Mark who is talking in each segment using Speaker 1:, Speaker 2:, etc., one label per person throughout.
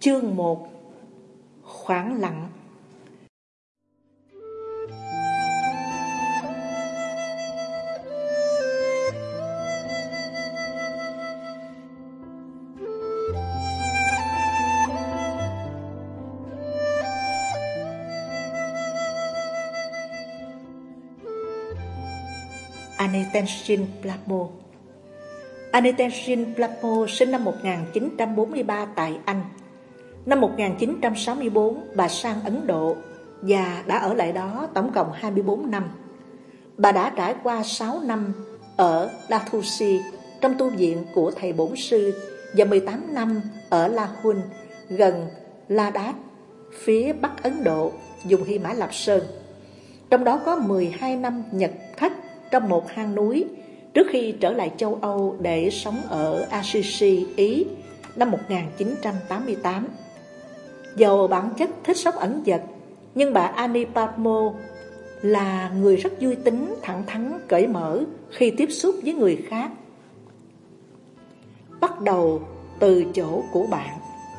Speaker 1: Chương 1. Khoảng lặng. Anastasia Plamo. Anastasia Plamo sinh năm 1943 tại Anh. Năm 1964, bà sang Ấn Độ và đã ở lại đó tổng cộng 24 năm. Bà đã trải qua 6 năm ở Lathusi trong tu viện của thầy bổn sư và 18 năm ở Lahun gần Ladakh, phía Bắc Ấn Độ, vùng Hy Mã Lạp Sơn. Trong đó có 12 năm nhật thất trong một hang núi trước khi trở lại châu Âu để sống ở Assisi, Ý năm 1988. Dầu bản chất thích sống ẩn dật, nhưng bà Annie Plamo là người rất vui tính, thẳng thắn, cởi mở khi tiếp xúc với người khác. Bắt đầu từ chỗ của bạn.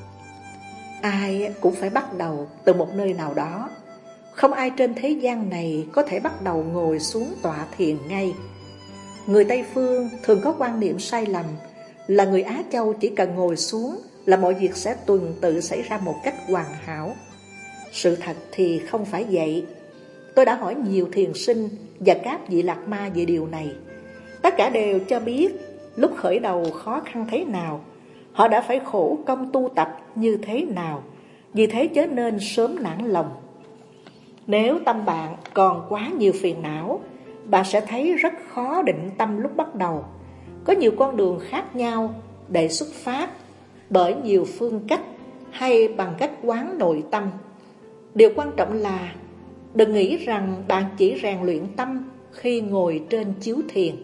Speaker 1: Ai cũng phải bắt đầu từ một nơi nào đó. Không ai trên thế gian này có thể bắt đầu ngồi xuống tọa thiền ngay. Người Tây Phương thường có quan niệm sai lầm là người Á Châu chỉ cần ngồi xuống là mọi việc sẽ tuần tự xảy ra một cách hoàn hảo. Sự thật thì không phải vậy. Tôi đã hỏi nhiều thiền sinh và các vị lạc ma về điều này. Tất cả đều cho biết lúc khởi đầu khó khăn thế nào, họ đã phải khổ công tu tập như thế nào. Vì thế chớ nên sớm nản lòng. Nếu tâm bạn còn quá nhiều phiền não, bạn sẽ thấy rất khó định tâm lúc bắt đầu. Có nhiều con đường khác nhau để xuất phát, bởi nhiều phương cách hay bằng cách quán nội tâm. Điều quan trọng là đừng nghĩ rằng bạn chỉ rèn luyện tâm khi ngồi trên chiếu thiền.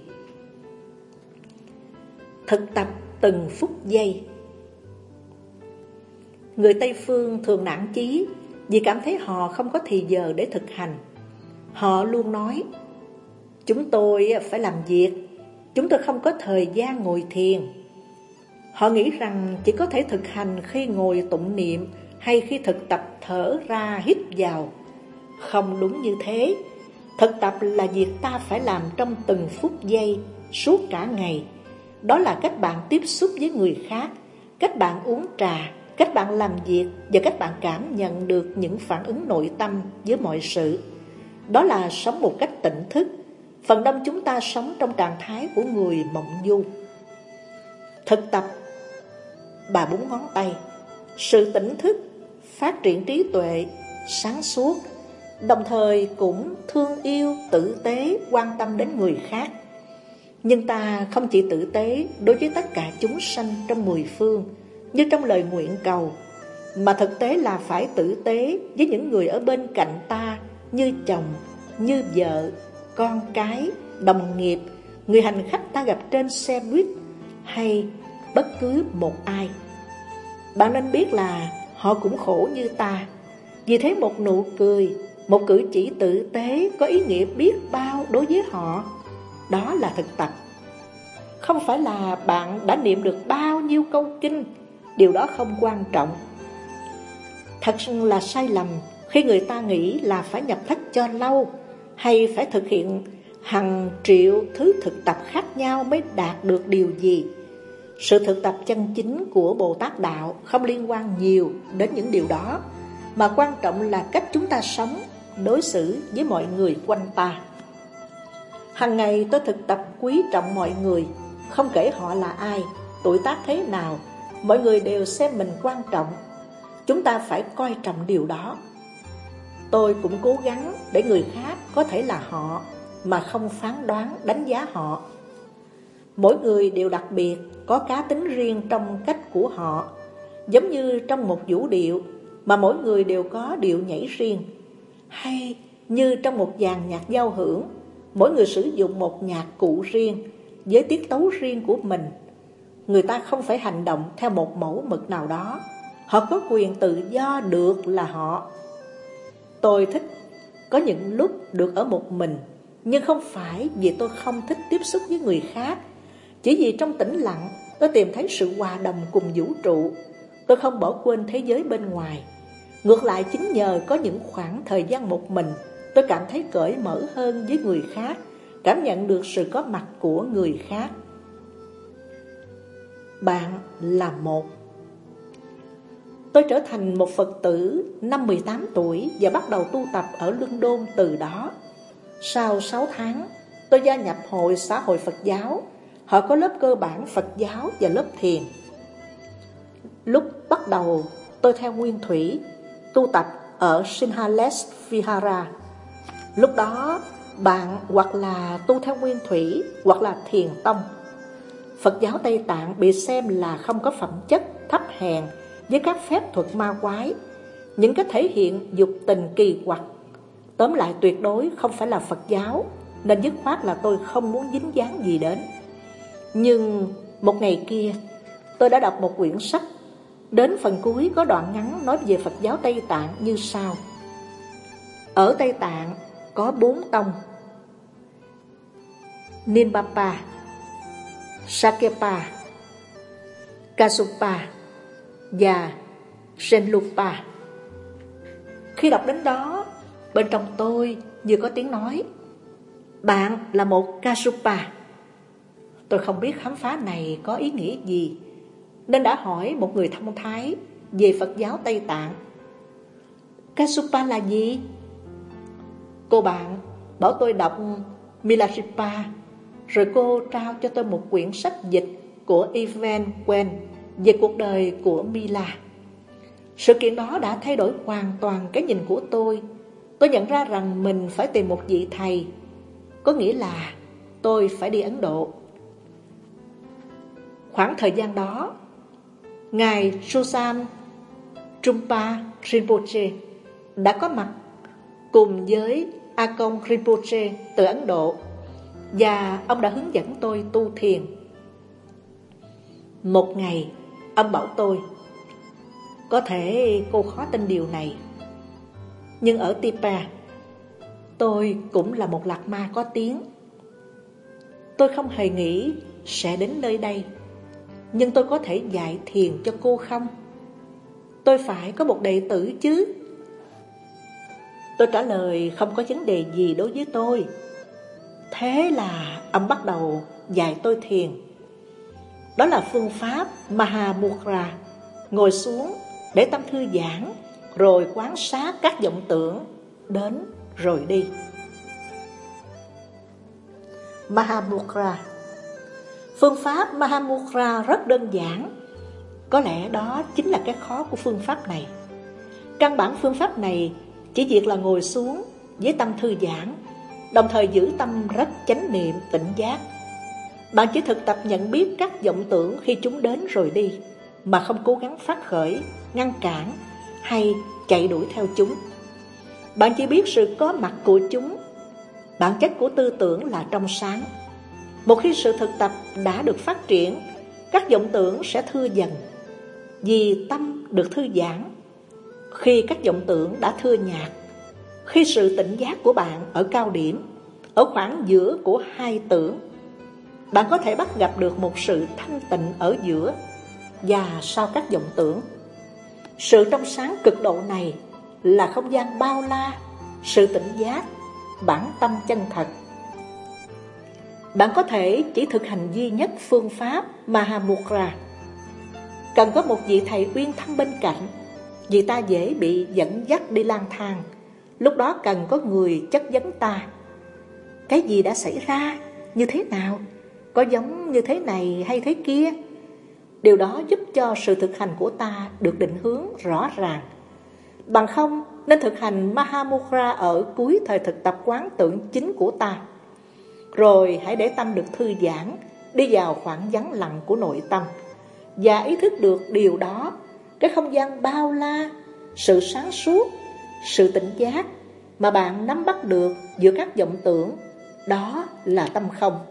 Speaker 1: Thực tập từng phút giây. Người Tây Phương thường nản chí vì cảm thấy họ không có thì giờ để thực hành. Họ luôn nói: chúng tôi phải làm việc, chúng tôi không có thời gian ngồi thiền. Họ nghĩ rằng chỉ có thể thực hành khi ngồi tụng niệm hay khi thực tập thở ra hít vào. Không đúng như thế. Thực tập là việc ta phải làm trong từng phút giây, suốt cả ngày. Đó là cách bạn tiếp xúc với người khác, cách bạn uống trà, cách bạn làm việc và cách bạn cảm nhận được những phản ứng nội tâm với mọi sự. Đó là sống một cách tỉnh thức. Phần đông chúng ta sống trong trạng thái của người mộng du. Thực tập bà búng ngón tay, sự tỉnh thức, phát triển trí tuệ, sáng suốt, đồng thời cũng thương yêu, tử tế, quan tâm đến người khác. Nhưng ta không chỉ tử tế đối với tất cả chúng sanh trong 10 phương như trong lời nguyện cầu, mà thực tế là phải tử tế với những người ở bên cạnh ta, như chồng, như vợ, con cái, đồng nghiệp, người hành khách ta gặp trên xe buýt, hay bất cứ một ai. Bạn nên biết là họ cũng khổ như ta. Vì thế một nụ cười, một cử chỉ tử tế có ý nghĩa biết bao đối với họ. Đó là thực tập. Không phải là bạn đã niệm được bao nhiêu câu kinh, điều đó không quan trọng. Thật là sai lầm khi người ta nghĩ là phải nhập thất cho lâu, hay phải thực hiện hàng triệu thứ thực tập khác nhau mới đạt được điều gì. Sự thực tập chân chính của Bồ Tát Đạo không liên quan nhiều đến những điều đó, mà quan trọng là cách chúng ta sống, đối xử với mọi người quanh ta. Hằng ngày tôi thực tập quý trọng mọi người, không kể họ là ai, tuổi tác thế nào, mọi người đều xem mình quan trọng. Chúng ta phải coi trọng điều đó. Tôi cũng cố gắng để người khác có thể là họ, mà không phán đoán, đánh giá họ. Mỗi người đều đặc biệt, có cá tính riêng trong cách của họ. Giống như trong một vũ điệu mà mỗi người đều có điệu nhảy riêng, hay như trong một dàn nhạc giao hưởng, mỗi người sử dụng một nhạc cụ riêng với tiết tấu riêng của mình. Người ta không phải hành động theo một mẫu mực nào đó. Họ có quyền tự do được là họ. Tôi thích có những lúc được ở một mình, nhưng không phải vì tôi không thích tiếp xúc với người khác. Chỉ vì trong tĩnh lặng tôi tìm thấy sự hòa đồng cùng vũ trụ. tôi không bỏ quên thế giới bên ngoài. Ngược lại, chính nhờ có những khoảng thời gian một mình, tôi cảm thấy cởi mở hơn với người khác, cảm nhận được sự có mặt của người khác. Bạn là một. Tôi trở thành một Phật tử năm 18 tuổi và bắt đầu tu tập ở London từ đó. Sau 6 tháng, tôi gia nhập Hội Xã hội Phật giáo. Họ có lớp cơ bản Phật giáo và lớp thiền. Lúc bắt đầu, tôi theo nguyên thủy, tu tập ở Sinhales Vihara. Lúc đó, bạn hoặc là tu theo nguyên thủy hoặc là thiền tông. Phật giáo Tây Tạng bị xem là không có phẩm chất, thấp hèn với các phép thuật ma quái, những cái thể hiện dục tình kỳ quặc. Tóm lại, tuyệt đối không phải là Phật giáo, nên dứt khoát là tôi không muốn dính dáng gì đến. Nhưng một ngày kia, tôi đã đọc một quyển sách. Đến phần cuối có đoạn ngắn nói về Phật giáo Tây Tạng như sau. Ở Tây Tạng có 4 tông: Ninbapa, Sakepa, Kasupa và Senlupa. Khi đọc đến đó, bên trong tôi như có tiếng nói: bạn là một Kasupa. Tôi không biết khám phá này có ý nghĩa gì, nên đã hỏi một người thông thái về Phật giáo Tây Tạng. Kasupa là gì? Cô bạn bảo tôi đọc Milarepa, rồi cô trao cho tôi một quyển sách dịch của Ivan Quen về cuộc đời của Mila. Sự kiện đó đã thay đổi hoàn toàn cái nhìn của tôi. Tôi nhận ra rằng mình phải tìm một vị thầy, có nghĩa là tôi phải đi Ấn Độ. Khoảng thời gian đó, Ngài Susan Trungpa Rinpoche đã có mặt cùng với Akon Rinpoche từ Ấn Độ, và ông đã hướng dẫn tôi tu thiền. Một ngày, ông bảo tôi: có thể cô khó tin điều này, nhưng ở Tipa, tôi cũng là một lạc ma có tiếng. Tôi không hề nghĩ sẽ đến nơi đây, nhưng tôi có thể dạy thiền cho cô không? Tôi phải có một đệ tử chứ? Tôi trả lời không có vấn đề gì đối với tôi. Thế là ông bắt đầu dạy tôi thiền. Đó là phương pháp Mahamudra, ngồi xuống để tâm thư giãn, rồi quan sát các vọng tưởng đến rồi đi. Mahamudra. Phương pháp Mahamudra rất đơn giản. Có lẽ đó chính là cái khó của phương pháp này. Căn bản phương pháp này chỉ việc là ngồi xuống với tâm thư giãn, đồng thời giữ tâm rất chánh niệm, tỉnh giác. Bạn chỉ thực tập nhận biết các vọng tưởng khi chúng đến rồi đi, mà không cố gắng phát khởi, ngăn cản hay chạy đuổi theo chúng. Bạn chỉ biết sự có mặt của chúng. Bản chất của tư tưởng là trong sáng. Một khi sự thực tập đã được phát triển, các vọng tưởng sẽ thưa dần, vì tâm được thư giãn. Khi các vọng tưởng đã thưa nhạt, khi sự tỉnh giác của bạn ở cao điểm, ở khoảng giữa của hai tưởng, bạn có thể bắt gặp được một sự thanh tịnh ở giữa và sau các vọng tưởng. Sự trong sáng cực độ này là không gian bao la, sự tỉnh giác, bản tâm chân thật. Bạn có thể chỉ thực hành duy nhất phương pháp Mahamudra. Cần có một vị thầy uyên thâm bên cạnh, vì ta dễ bị dẫn dắt đi lang thang. Lúc đó cần có người chất vấn ta: cái gì đã xảy ra, như thế nào, có giống như thế này hay thế kia. Điều đó giúp cho sự thực hành của ta được định hướng rõ ràng. Bằng không, nên thực hành Mahamudra ở cuối thời thực tập quán tưởng chính của ta. Rồi hãy để tâm được thư giãn, đi vào khoảng vắng lặng của nội tâm, và ý thức được điều đó, cái không gian bao la, sự sáng suốt, sự tỉnh giác mà bạn nắm bắt được giữa các vọng tưởng, đó là tâm không.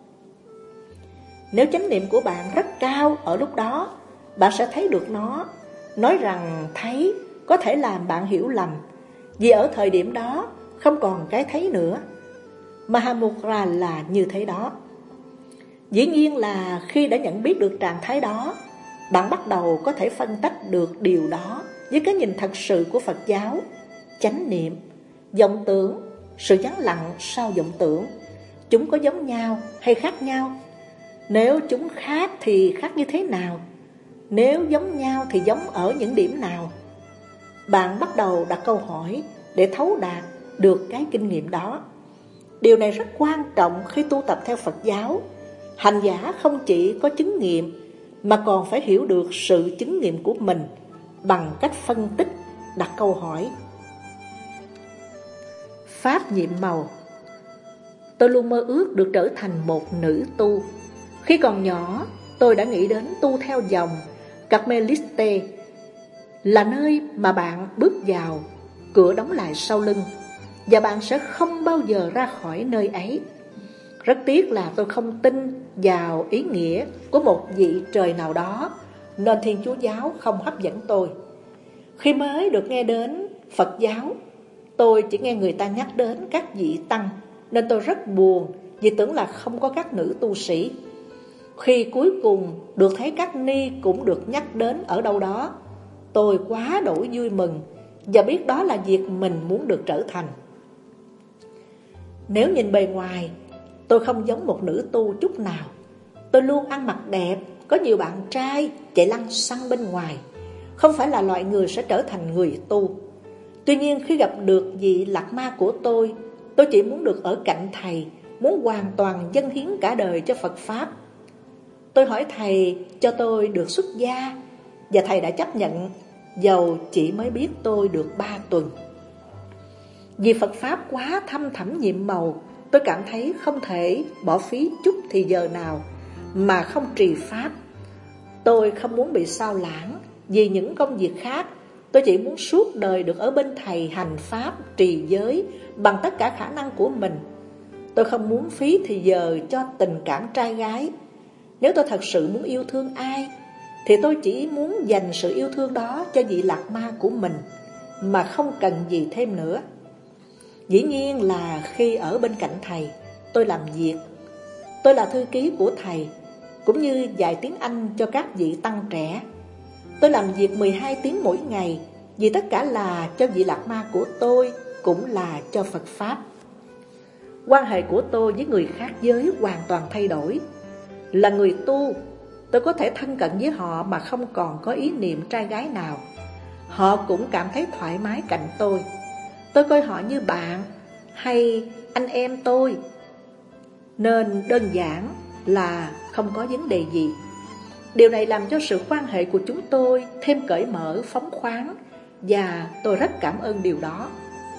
Speaker 1: Nếu chánh niệm của bạn rất cao ở lúc đó, bạn sẽ thấy được nó. Nói rằng thấy có thể làm bạn hiểu lầm, vì ở thời điểm đó không còn cái thấy nữa. Mahamudra là như thế đó. Dĩ nhiên là khi đã nhận biết được trạng thái đó, bạn bắt đầu có thể phân tách được điều đó với cái nhìn thật sự của Phật giáo. Chánh niệm, vọng tưởng, sự vắng lặng sau vọng tưởng, chúng có giống nhau hay khác nhau? Nếu chúng khác thì khác như thế nào? Nếu giống nhau thì giống ở những điểm nào? Bạn bắt đầu đặt câu hỏi để thấu đạt được cái kinh nghiệm đó. Điều này rất quan trọng khi tu tập theo Phật giáo. Hành giả không chỉ có chứng nghiệm mà còn phải hiểu được sự chứng nghiệm của mình bằng cách phân tích, đặt câu hỏi. Pháp nhiệm màu. Tôi luôn mơ ước được trở thành một nữ tu. Khi còn nhỏ, tôi đã nghĩ đến tu theo dòng Carmelite, là nơi mà bạn bước vào, cửa đóng lại sau lưng, và bạn sẽ không bao giờ ra khỏi nơi ấy. Rất tiếc là tôi không tin vào ý nghĩa của một vị trời nào đó, nên Thiên Chúa giáo không hấp dẫn tôi. Khi mới được nghe đến Phật giáo, tôi chỉ nghe người ta nhắc đến các vị tăng, nên tôi rất buồn vì tưởng là không có các nữ tu sĩ. Khi cuối cùng được thấy các ni cũng được nhắc đến ở đâu đó, tôi quá đổi vui mừng và biết đó là việc mình muốn được trở thành. Nếu nhìn bề ngoài, tôi không giống một nữ tu chút nào. Tôi luôn ăn mặc đẹp, có nhiều bạn trai chạy lăng xăng bên ngoài. Không phải là loại người sẽ trở thành người tu. Tuy nhiên khi gặp được vị Lạc Ma của tôi chỉ muốn được ở cạnh thầy, muốn hoàn toàn dâng hiến cả đời cho Phật Pháp. Tôi hỏi thầy cho tôi được xuất gia, và thầy đã chấp nhận, dầu chỉ mới biết tôi được 3 tuần. Vì Phật Pháp quá thâm thẳm nhiệm màu, tôi cảm thấy không thể bỏ phí chút thì giờ nào mà không trì Pháp. Tôi không muốn bị sao lãng vì những công việc khác. Tôi chỉ muốn suốt đời được ở bên thầy hành Pháp, trì giới bằng tất cả khả năng của mình. Tôi không muốn phí thì giờ cho tình cảm trai gái. Nếu tôi thật sự muốn yêu thương ai, thì tôi chỉ muốn dành sự yêu thương đó cho vị Lạc Ma của mình, mà không cần gì thêm nữa. Dĩ nhiên là khi ở bên cạnh thầy, tôi làm việc. Tôi là thư ký của thầy, cũng như dạy tiếng Anh cho các vị tăng trẻ. Tôi làm việc 12 tiếng mỗi ngày, vì tất cả là cho vị Lạc Ma của tôi, cũng là cho Phật Pháp. Quan hệ của tôi với người khác giới hoàn toàn thay đổi. Là người tu, tôi có thể thân cận với họ mà không còn có ý niệm trai gái nào. Họ cũng cảm thấy thoải mái cạnh tôi. Tôi coi họ như bạn hay anh em tôi, nên đơn giản là không có vấn đề gì. Điều này làm cho sự quan hệ của chúng tôi thêm cởi mở, phóng khoáng, và tôi rất cảm ơn điều đó.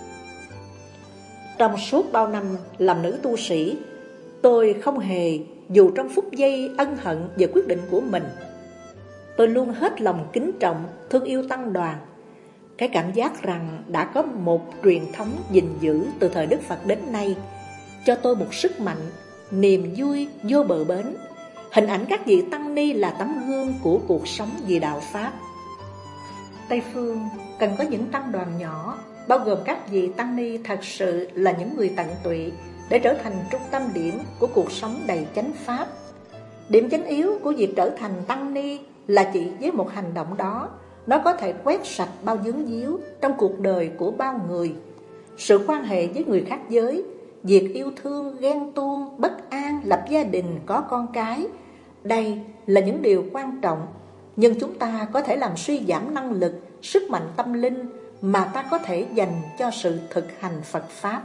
Speaker 1: Trong suốt bao năm làm nữ tu sĩ, tôi không hề dù trong phút giây ân hận về quyết định của mình. Tôi luôn hết lòng kính trọng, thương yêu tăng đoàn. Cái cảm giác rằng đã có một truyền thống gìn giữ từ thời Đức Phật đến nay cho tôi một sức mạnh, niềm vui vô bờ bến. Hình ảnh các vị tăng ni là tấm gương của cuộc sống vì đạo Pháp. Tây phương cần có những tăng đoàn nhỏ, bao gồm các vị tăng ni thật sự là những người tận tụy, để trở thành trung tâm điểm của cuộc sống đầy chánh Pháp. Điểm chánh yếu của việc trở thành tăng ni là chỉ với một hành động đó, nó có thể quét sạch bao vướng víu trong cuộc đời của bao người. Sự quan hệ với người khác giới, việc yêu thương, ghen tuông, bất an, lập gia đình, có con cái, đây là những điều quan trọng, nhưng chúng ta có thể làm suy giảm năng lực, sức mạnh tâm linh mà ta có thể dành cho sự thực hành Phật Pháp.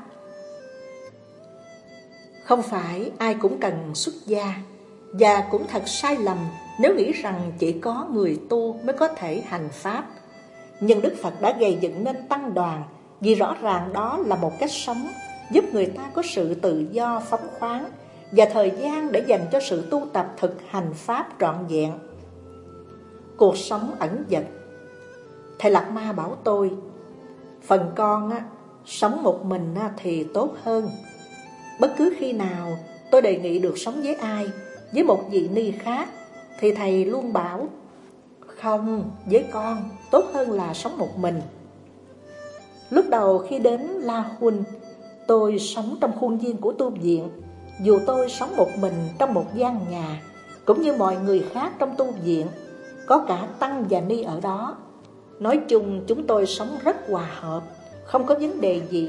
Speaker 1: Không phải ai cũng cần xuất gia, và cũng thật sai lầm nếu nghĩ rằng chỉ có người tu mới có thể hành Pháp. Nhưng Đức Phật đã gây dựng nên tăng đoàn, vì rõ ràng đó là một cách sống giúp người ta có sự tự do phóng khoáng và thời gian để dành cho sự tu tập thực hành Pháp trọn vẹn. Cuộc sống ẩn dật. Thầy Lạc Ma bảo tôi, phần con sống một mình thì tốt hơn. Bất cứ khi nào tôi đề nghị được sống với ai, với một vị ni khác, thì thầy luôn bảo, không, với con tốt hơn là sống một mình. Lúc đầu khi đến La Hun, tôi sống trong khuôn viên của tu viện. Dù tôi sống một mình trong một gian nhà, cũng như mọi người khác trong tu viện, có cả tăng và ni ở đó. Nói chung chúng tôi sống rất hòa hợp, không có vấn đề gì.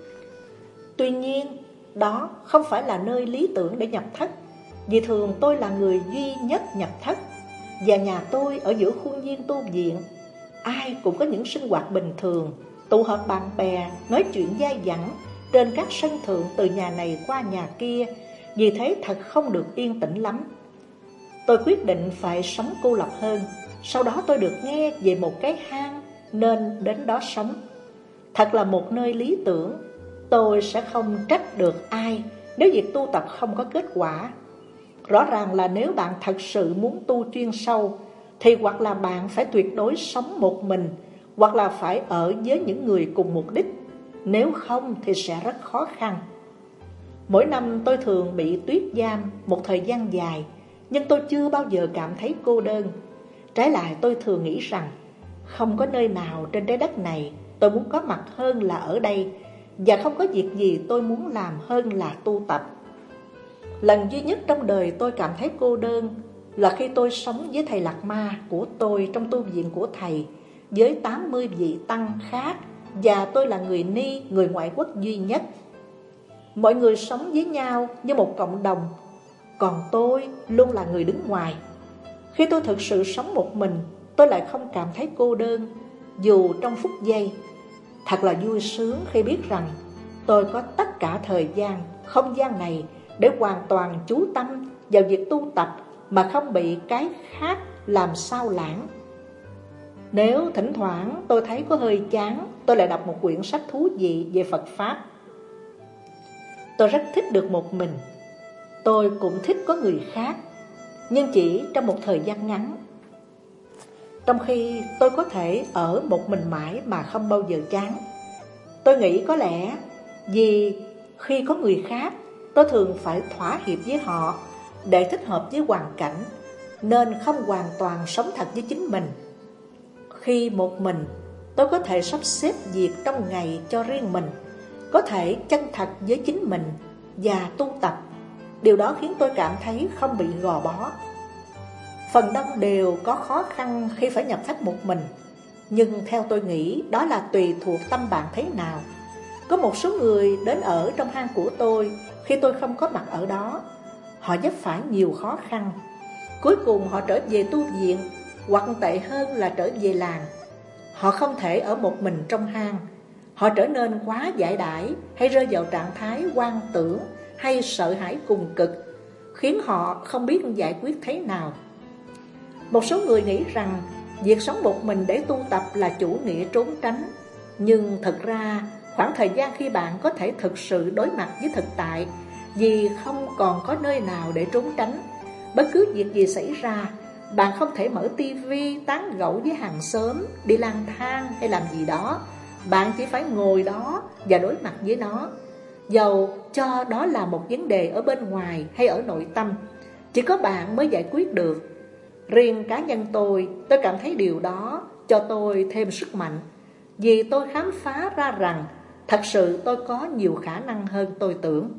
Speaker 1: Tuy nhiên, đó không phải là nơi lý tưởng để nhập thất, vì thường tôi là người duy nhất nhập thất, và nhà tôi ở giữa khuôn viên tu viện. Ai cũng có những sinh hoạt bình thường, tụ họp bạn bè, nói chuyện dai dẳng trên các sân thượng từ nhà này qua nhà kia, vì thế thật không được yên tĩnh lắm. Tôi quyết định phải sống cô lập hơn. Sau đó tôi được nghe về một cái hang nên đến đó sống. Thật là một nơi lý tưởng. Tôi sẽ không trách được ai nếu việc tu tập không có kết quả. Rõ ràng là nếu bạn thật sự muốn tu chuyên sâu thì hoặc là bạn phải tuyệt đối sống một mình, hoặc là phải ở với những người cùng mục đích. Nếu không thì sẽ rất khó khăn. Mỗi năm tôi thường bị tuyết giam một thời gian dài, nhưng tôi chưa bao giờ cảm thấy cô đơn. Trái lại, tôi thường nghĩ rằng không có nơi nào trên trái đất này tôi muốn có mặt hơn là ở đây, và không có việc gì tôi muốn làm hơn là tu tập. Lần duy nhất trong đời tôi cảm thấy cô đơn là khi tôi sống với thầy Lạt Ma của tôi trong tu viện của thầy, với 80 vị tăng khác, và tôi là người ni, người ngoại quốc duy nhất. Mọi người sống với nhau như một cộng đồng, còn tôi luôn là người đứng ngoài. Khi tôi thực sự sống một mình, tôi lại không cảm thấy cô đơn, dù trong phút giây. Thật là vui sướng khi biết rằng tôi có tất cả thời gian, không gian này để hoàn toàn chú tâm vào việc tu tập mà không bị cái khác làm sao lãng. Nếu thỉnh thoảng tôi thấy có hơi chán, tôi lại đọc một quyển sách thú vị về Phật Pháp. Tôi rất thích được một mình. Tôi cũng thích có người khác, nhưng chỉ trong một thời gian ngắn. Trong khi tôi có thể ở một mình mãi mà không bao giờ chán. Tôi nghĩ có lẽ vì khi có người khác, tôi thường phải thỏa hiệp với họ để thích hợp với hoàn cảnh, nên không hoàn toàn sống thật với chính mình. Khi một mình, tôi có thể sắp xếp việc trong ngày cho riêng mình, có thể chân thật với chính mình và tu tập. Điều đó khiến tôi cảm thấy không bị gò bó. Phần đông đều có khó khăn khi phải nhập thất một mình, nhưng theo tôi nghĩ đó là tùy thuộc tâm bạn thế nào. Có một số người đến ở trong hang của tôi khi tôi không có mặt ở đó. Họ vấp phải nhiều khó khăn. Cuối cùng họ trở về tu viện, hoặc tệ hơn là trở về làng. Họ không thể ở một mình trong hang. Họ trở nên quá dãi dãi, hay rơi vào trạng thái hoang tưởng, hay sợ hãi cùng cực, khiến họ không biết giải quyết thế nào. Một số người nghĩ rằng việc sống một mình để tu tập là chủ nghĩa trốn tránh. Nhưng thực ra khoảng thời gian khi bạn có thể thực sự đối mặt với thực tại, vì không còn có nơi nào để trốn tránh. Bất cứ việc gì xảy ra, bạn không thể mở tivi tán gẫu với hàng xóm, đi lang thang hay làm gì đó. Bạn chỉ phải ngồi đó và đối mặt với nó. Dầu cho đó là một vấn đề ở bên ngoài hay ở nội tâm, chỉ có bạn mới giải quyết được. Riêng cá nhân tôi cảm thấy điều đó cho tôi thêm sức mạnh, vì tôi khám phá ra rằng thật sự tôi có nhiều khả năng hơn tôi tưởng.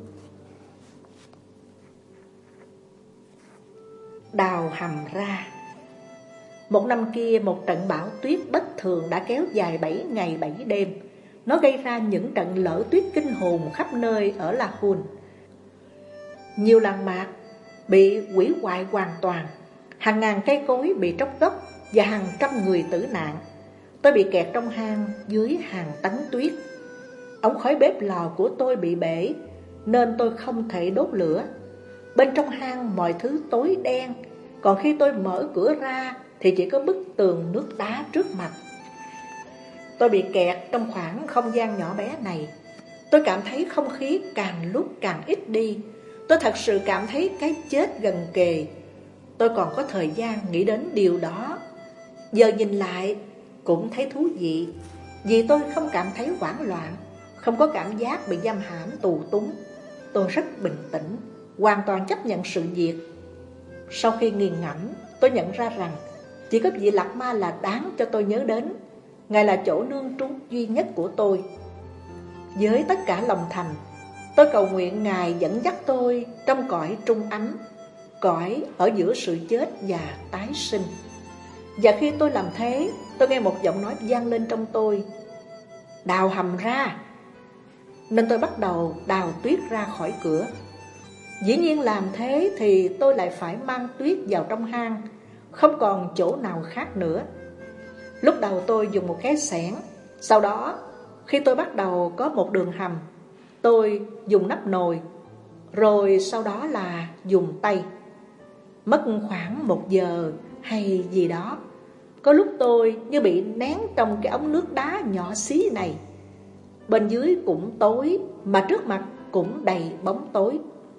Speaker 1: Đào hầm ra. Một năm kia, một trận bão tuyết bất thường đã kéo dài 7 ngày 7 đêm. Nó gây ra những trận lở tuyết kinh hồn khắp nơi ở La Hun. Nhiều làng mạc bị hủy hoại hoàn toàn, hàng ngàn cây cối bị tróc gốc và hàng trăm người tử nạn. Tôi bị kẹt trong hang dưới hàng tấn tuyết. Ống khói bếp lò của tôi bị bể nên tôi không thể đốt lửa. Bên trong hang mọi thứ tối đen, còn khi tôi mở cửa ra thì chỉ có bức tường nước đá trước mặt. Tôi bị kẹt trong khoảng không gian nhỏ bé này. Tôi cảm thấy không khí càng lúc càng ít đi. Tôi thật sự cảm thấy cái chết gần kề. Tôi còn có thời gian nghĩ đến điều đó. Giờ nhìn lại cũng thấy thú vị, vì tôi không cảm thấy hoảng loạn, không có cảm giác bị giam hãm tù túng. Tôi rất bình tĩnh, hoàn toàn chấp nhận sự việc. Sau khi nghiền ngẫm, tôi nhận ra rằng chỉ có vị Lạt Ma là đáng cho tôi nhớ đến. Ngài là chỗ nương trú duy nhất của tôi. Với tất cả lòng thành, tôi cầu nguyện Ngài dẫn dắt tôi trong cõi trung ấm, cõi ở giữa sự chết và tái sinh. Và khi tôi làm thế, tôi nghe một giọng nói vang lên trong tôi: đào hầm ra. Nên tôi bắt đầu đào tuyết ra khỏi cửa. Dĩ nhiên làm thế thì tôi lại phải mang tuyết vào trong hang, không còn chỗ nào khác nữa. Lúc đầu tôi dùng một cái xẻng. Sau đó, khi tôi bắt đầu có một đường hầm, tôi dùng nắp nồi. Rồi sau đó là dùng tay. Mất khoảng 1 giờ hay gì đó. Có lúc tôi như bị nén trong cái ống nước đá nhỏ xí này. Bên dưới cũng tối, mà trước mặt cũng đầy bóng tối.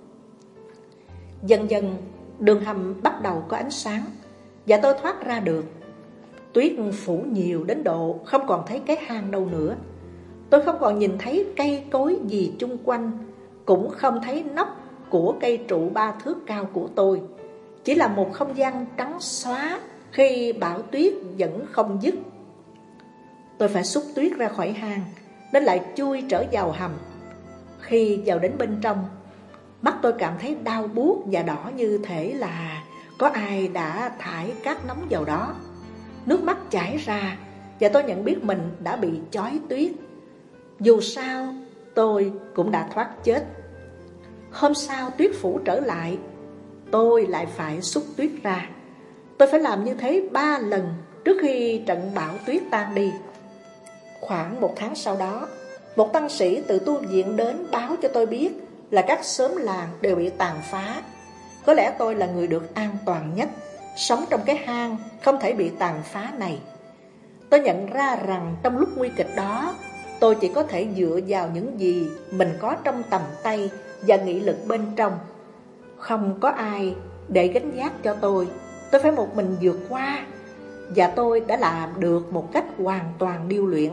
Speaker 1: Dần dần đường hầm bắt đầu có ánh sáng, và tôi thoát ra được. Tuyết phủ nhiều đến độ không còn thấy cái hang đâu nữa. Tôi không còn nhìn thấy cây cối gì chung quanh, cũng không thấy nóc của cây trụ 3 thước cao của tôi. Chỉ là một không gian trắng xóa khi bão tuyết vẫn không dứt. Tôi phải xúc tuyết ra khỏi hang, nên lại chui trở vào hầm. Khi vào đến bên trong, mắt tôi cảm thấy đau buốt và đỏ, như thể là có ai đã thải cát nóng vào đó. Nước mắt chảy ra, và tôi nhận biết mình đã bị chói tuyết. Dù sao, tôi cũng đã thoát chết. Hôm sau tuyết phủ trở lại, tôi lại phải xúc tuyết ra. Tôi phải làm như thế 3 lần trước khi trận bão tuyết tan đi. Khoảng 1 tháng sau đó, một tăng sĩ từ tu viện đến báo cho tôi biết là các xóm làng đều bị tàn phá. Có lẽ tôi là người được an toàn nhất, sống trong cái hang không thể bị tàn phá này. Tôi nhận ra rằng trong lúc nguy kịch đó, tôi chỉ có thể dựa vào những gì mình có trong tầm tay và nghị lực bên trong. Không có ai để gánh vác cho tôi phải một mình vượt qua. Và tôi đã làm được một cách hoàn toàn điêu luyện.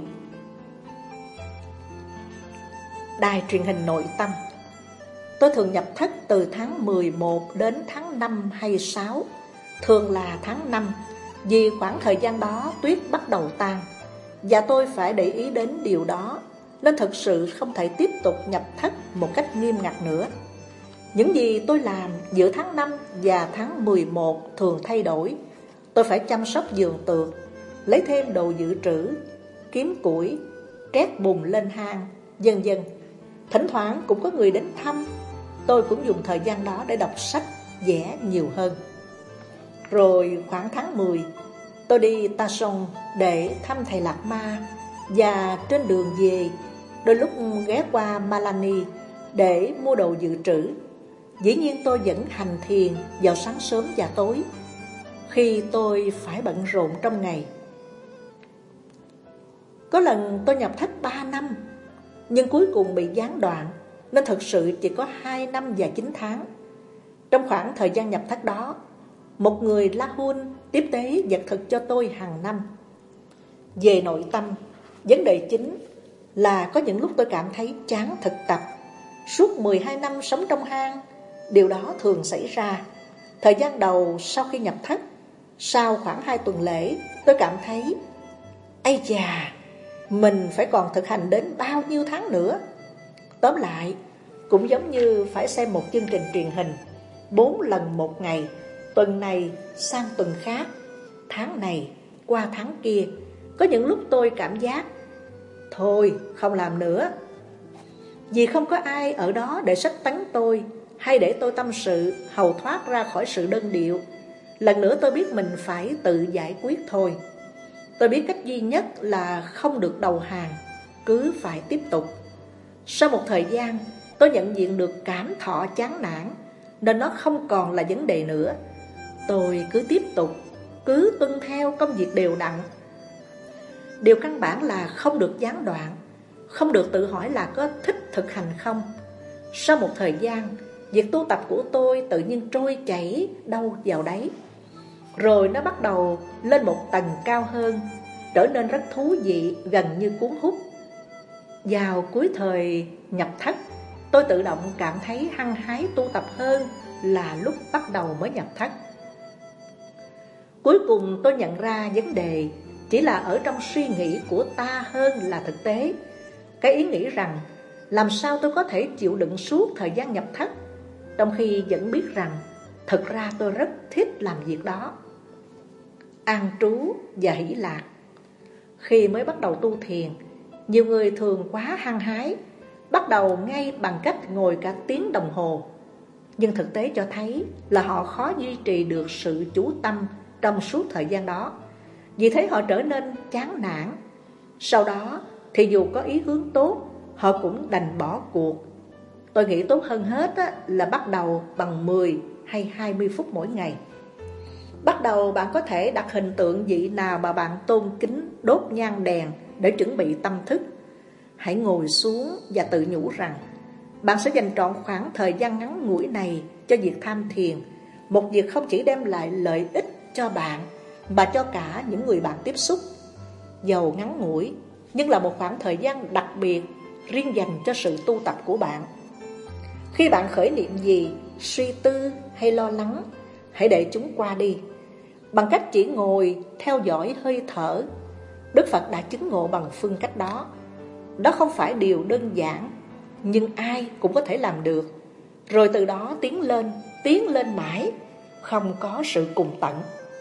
Speaker 1: Đài truyền hình nội tâm. Tôi thường nhập thất từ tháng 11 đến tháng 5 hay 6, thường là tháng 5, vì khoảng thời gian đó tuyết bắt đầu tan, và tôi phải để ý đến điều đó, nên thực sự không thể tiếp tục nhập thất một cách nghiêm ngặt nữa. Những gì tôi làm giữa tháng 5 và tháng 11 thường thay đổi. Tôi phải chăm sóc vườn tược, lấy thêm đồ dự trữ, kiếm củi, trét bùn lên hang, vân vân. Thỉnh thoảng cũng có người đến thăm. Tôi cũng dùng thời gian đó để đọc sách, vẽ nhiều hơn. Rồi khoảng tháng 10, tôi đi Ta Song để thăm thầy Lạt Ma, và trên đường về, đôi lúc ghé qua Malani để mua đồ dự trữ. Dĩ nhiên tôi vẫn hành thiền vào sáng sớm và tối, khi tôi phải bận rộn trong ngày. Có lần tôi nhập thất 3 năm, nhưng cuối cùng bị gián đoạn, nên thực sự chỉ có 2 năm và 9 tháng. Trong khoảng thời gian nhập thất đó, một người La Hun tiếp tế vật thực cho tôi hàng năm. Về nội tâm, vấn đề chính là có những lúc tôi cảm thấy chán thực tập. Suốt 12 năm sống trong hang, điều đó thường xảy ra. Thời gian đầu sau khi nhập thất, sau khoảng 2 tuần lễ, tôi cảm thấy ây chà, mình phải còn thực hành đến bao nhiêu tháng nữa. Tóm lại, cũng giống như phải xem một chương trình truyền hình 4 lần một ngày, tuần này sang tuần khác, tháng này qua tháng kia. Có những lúc tôi cảm giác thôi không làm nữa, vì không có ai ở đó để sách tấn tôi, hay để tôi tâm sự hầu thoát ra khỏi sự đơn điệu. Lần nữa tôi biết mình phải tự giải quyết thôi. Tôi biết cách duy nhất là không được đầu hàng, cứ phải tiếp tục. Sau một thời gian, tôi nhận diện được cảm thọ chán nản, nên nó không còn là vấn đề nữa. Tôi cứ tiếp tục, cứ tuân theo công việc đều đặn. Điều căn bản là không được gián đoạn, không được tự hỏi là có thích thực hành không. Sau một thời gian, việc tu tập của tôi tự nhiên trôi chảy đâu vào đấy. Rồi nó bắt đầu lên một tầng cao hơn, trở nên rất thú vị, gần như cuốn hút. Vào cuối thời nhập thất, tôi tự động cảm thấy hăng hái tu tập hơn là lúc bắt đầu mới nhập thất. Cuối cùng tôi nhận ra vấn đề chỉ là ở trong suy nghĩ của ta hơn là thực tế. Cái ý nghĩ rằng làm sao tôi có thể chịu đựng suốt thời gian nhập thất, trong khi vẫn biết rằng thực ra tôi rất thích làm việc đó. an trú và hỷ lạc. Khi mới bắt đầu tu thiền, nhiều người thường quá hăng hái, bắt đầu ngay bằng cách ngồi cả tiếng đồng hồ. Nhưng thực tế cho thấy là họ khó duy trì được sự chú tâm trong suốt thời gian đó. Vì thế họ trở nên chán nản. Sau đó thì dù có ý hướng tốt, họ cũng đành bỏ cuộc. Tôi nghĩ tốt hơn hết là bắt đầu bằng 10 hay 20 phút mỗi ngày. Bắt đầu bạn có thể đặt hình tượng vị nào mà bạn tôn kính, đốt nhang đèn để chuẩn bị tâm thức. Hãy ngồi xuống và tự nhủ rằng bạn sẽ dành trọn khoảng thời gian ngắn ngủi này cho việc tham thiền. Một việc không chỉ đem lại lợi ích cho bạn mà cho cả những người bạn tiếp xúc. Dầu ngắn ngủi nhưng là một khoảng thời gian đặc biệt riêng dành cho sự tu tập của bạn. Khi bạn khởi niệm gì, suy tư hay lo lắng, hãy để chúng qua đi bằng cách chỉ ngồi theo dõi hơi thở. Đức Phật đã chứng ngộ bằng phương cách đó. Đó không phải điều đơn giản, nhưng ai cũng có thể làm được. Rồi từ đó tiến lên mãi, không có sự cùng tận.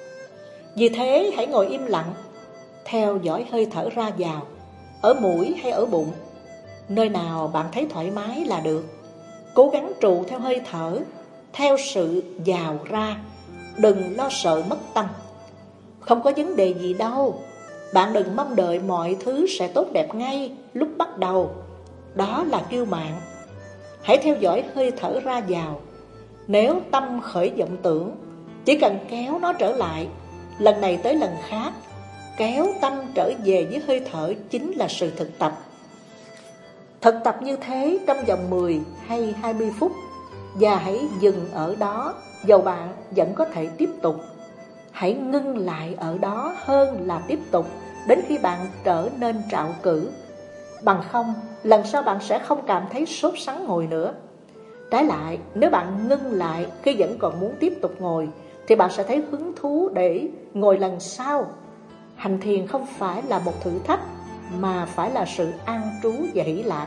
Speaker 1: Vì thế hãy ngồi im lặng, theo dõi hơi thở ra vào, ở mũi hay ở bụng. Nơi nào bạn thấy thoải mái là được. Cố gắng trụ theo hơi thở, theo sự vào ra. Đừng lo sợ mất tâm. Không có vấn đề gì đâu. Bạn đừng mong đợi mọi thứ sẽ tốt đẹp ngay lúc bắt đầu. Đó là kiêu mạn. Hãy theo dõi hơi thở ra vào. Nếu tâm khởi vọng tưởng, chỉ cần kéo nó trở lại, lần này tới lần khác. Kéo tâm trở về với hơi thở chính là sự thực tập. Thực tập như thế trong vòng 10 hay 20 phút. Và hãy dừng ở đó, dầu bạn vẫn có thể tiếp tục. Hãy ngưng lại ở đó hơn là tiếp tục đến khi bạn trở nên trạo cử. Bằng không, lần sau bạn sẽ không cảm thấy sốt sắng ngồi nữa. Trái lại, nếu bạn ngưng lại khi vẫn còn muốn tiếp tục ngồi, thì bạn sẽ thấy hứng thú để ngồi lần sau. Hành thiền không phải là một thử thách, mà phải là sự an trú và hỷ lạc.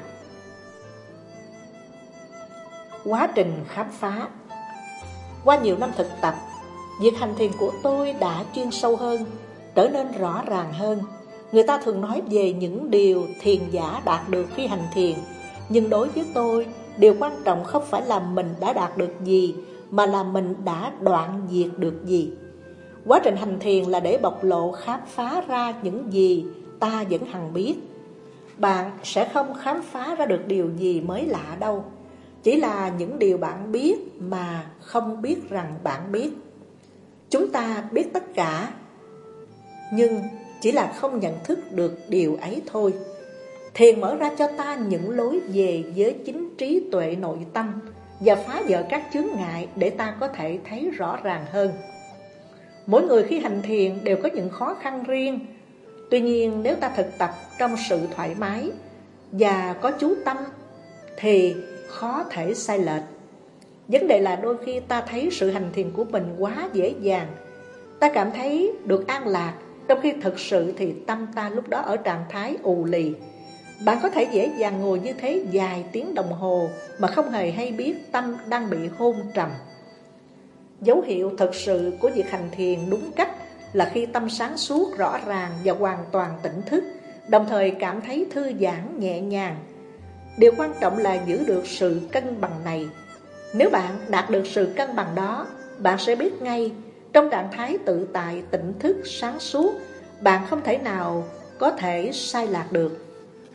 Speaker 1: Quá trình khám phá. Qua nhiều năm thực tập, việc hành thiền của tôi đã chuyên sâu hơn, trở nên rõ ràng hơn. Người ta thường nói về những điều thiền giả đạt được khi hành thiền, nhưng đối với tôi, điều quan trọng không phải là mình đã đạt được gì, mà là mình đã đoạn diệt được gì. Quá trình hành thiền là để bộc lộ khám phá ra những gì ta vẫn hằng biết. Bạn sẽ không khám phá ra được điều gì mới lạ đâu. Chỉ là những điều bạn biết mà không biết rằng bạn biết. Chúng ta biết tất cả, nhưng chỉ là không nhận thức được điều ấy thôi. Thiền mở ra cho ta những lối về với chính trí tuệ nội tâm và phá vỡ các chướng ngại để ta có thể thấy rõ ràng hơn. Mỗi người khi hành thiền đều có những khó khăn riêng. Tuy nhiên nếu ta thực tập trong sự thoải mái và có chú tâm thì khó thể sai lệch. Vấn đề là đôi khi ta thấy sự hành thiền của mình quá dễ dàng. Ta cảm thấy được an lạc, trong khi thực sự thì tâm ta lúc đó ở trạng thái ù lì. Bạn có thể dễ dàng ngồi như thế vài tiếng đồng hồ mà không hề hay biết tâm đang bị hôn trầm. Dấu hiệu thực sự của việc hành thiền đúng cách là khi tâm sáng suốt, rõ ràng và hoàn toàn tỉnh thức, đồng thời cảm thấy thư giãn nhẹ nhàng. Điều quan trọng là giữ được sự cân bằng này. Nếu bạn đạt được sự cân bằng đó, bạn sẽ biết ngay, trong trạng thái tự tại, tỉnh thức, sáng suốt, bạn không thể nào có thể sai lạc được.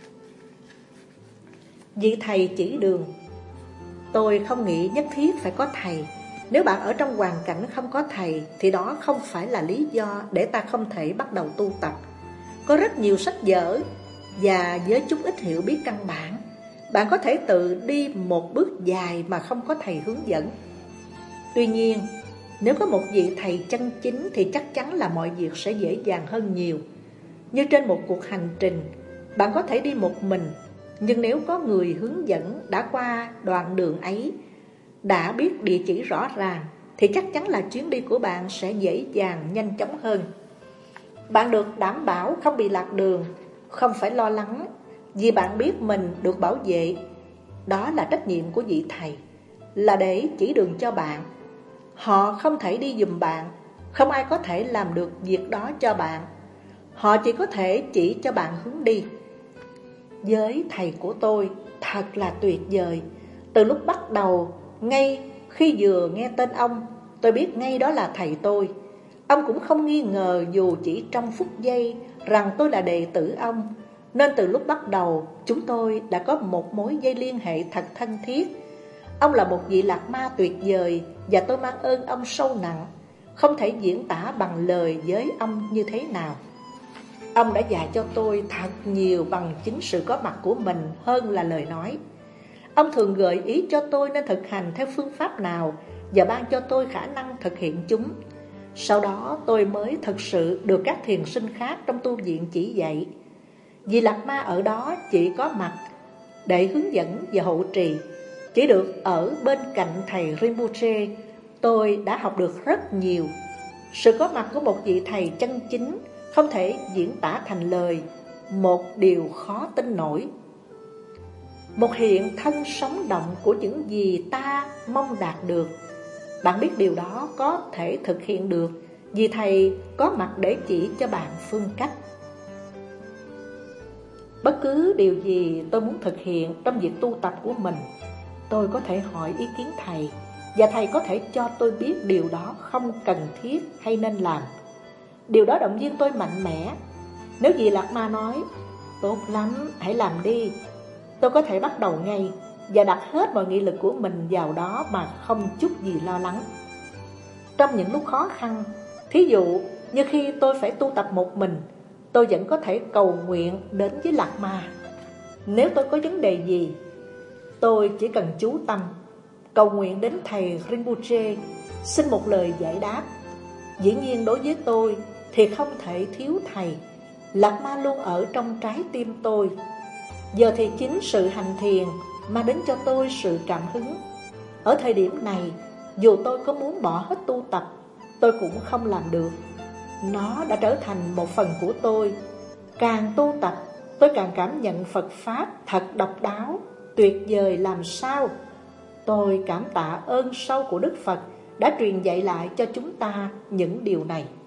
Speaker 1: Vị thầy chỉ đường. Tôi không nghĩ nhất thiết phải có thầy. Nếu bạn ở trong hoàn cảnh không có thầy, thì đó không phải là lý do để ta không thể bắt đầu tu tập. Có rất nhiều sách vở, và với chút ít hiểu biết căn bản, bạn có thể tự đi một bước dài mà không có thầy hướng dẫn. Tuy nhiên, nếu có một vị thầy chân chính thì chắc chắn là mọi việc sẽ dễ dàng hơn nhiều. Như trên một cuộc hành trình, bạn có thể đi một mình, nhưng nếu có người hướng dẫn đã qua đoạn đường ấy, đã biết địa chỉ rõ ràng, thì chắc chắn là chuyến đi của bạn sẽ dễ dàng, nhanh chóng hơn. Bạn được đảm bảo không bị lạc đường, không phải lo lắng, vì bạn biết mình được bảo vệ. Đó là trách nhiệm của vị thầy, là để chỉ đường cho bạn. Họ không thể đi giùm bạn, Không ai có thể làm được việc đó cho bạn. Họ chỉ có thể chỉ cho bạn hướng đi. Với thầy của tôi thật là tuyệt vời. Từ lúc bắt đầu, ngay khi vừa nghe tên ông, tôi biết ngay đó là thầy tôi. Ông cũng không nghi ngờ dù chỉ trong phút giây rằng tôi là đệ tử ông. Nên từ lúc bắt đầu, chúng tôi đã có một mối dây liên hệ thật thân thiết. Ông là một vị lạc ma tuyệt vời và tôi mang ơn ông sâu nặng, không thể diễn tả bằng lời với ông như thế nào. Ông đã dạy cho tôi thật nhiều bằng chính sự có mặt của mình hơn là lời nói. Ông thường gợi ý cho tôi nên thực hành theo phương pháp nào và ban cho tôi khả năng thực hiện chúng. Sau đó tôi mới thực sự được các thiền sinh khác trong tu viện chỉ dạy. Vì lạc ma ở đó chỉ có mặt để hướng dẫn và hộ trì. Chỉ được ở bên cạnh thầy Rinpoche, tôi đã học được rất nhiều. Sự có mặt của một vị thầy chân chính không thể diễn tả thành lời, một điều khó tin nổi. Một hiện thân sống động của những gì ta mong đạt được. Bạn biết điều đó có thể thực hiện được vì thầy có mặt để chỉ cho bạn phương cách. Bất cứ điều gì tôi muốn thực hiện trong việc tu tập của mình, tôi có thể hỏi ý kiến thầy, và thầy có thể cho tôi biết điều đó không cần thiết hay nên làm. Điều đó động viên tôi mạnh mẽ. Nếu vị lạc ma nói, tốt lắm, hãy làm đi, tôi có thể bắt đầu ngay và đặt hết mọi nghị lực của mình vào đó mà không chút gì lo lắng. Trong những lúc khó khăn, thí dụ như khi tôi phải tu tập một mình, tôi vẫn có thể cầu nguyện đến với lạc ma. Nếu tôi có vấn đề gì, tôi chỉ cần chú tâm cầu nguyện đến thầy Rinpoche, xin một lời giải đáp. Dĩ nhiên đối với tôi thì không thể thiếu thầy. Lạc ma luôn ở trong trái tim tôi. Giờ thì chính sự hành thiền mang đến cho tôi sự cảm hứng. Ở thời điểm này, dù tôi có muốn bỏ hết tu tập, tôi cũng không làm được. Nó đã trở thành một phần của tôi. Càng tu tập, tôi càng cảm nhận Phật Pháp thật độc đáo, tuyệt vời làm sao. Tôi cảm tạ ơn sâu của Đức Phật đã truyền dạy lại cho chúng ta những điều này.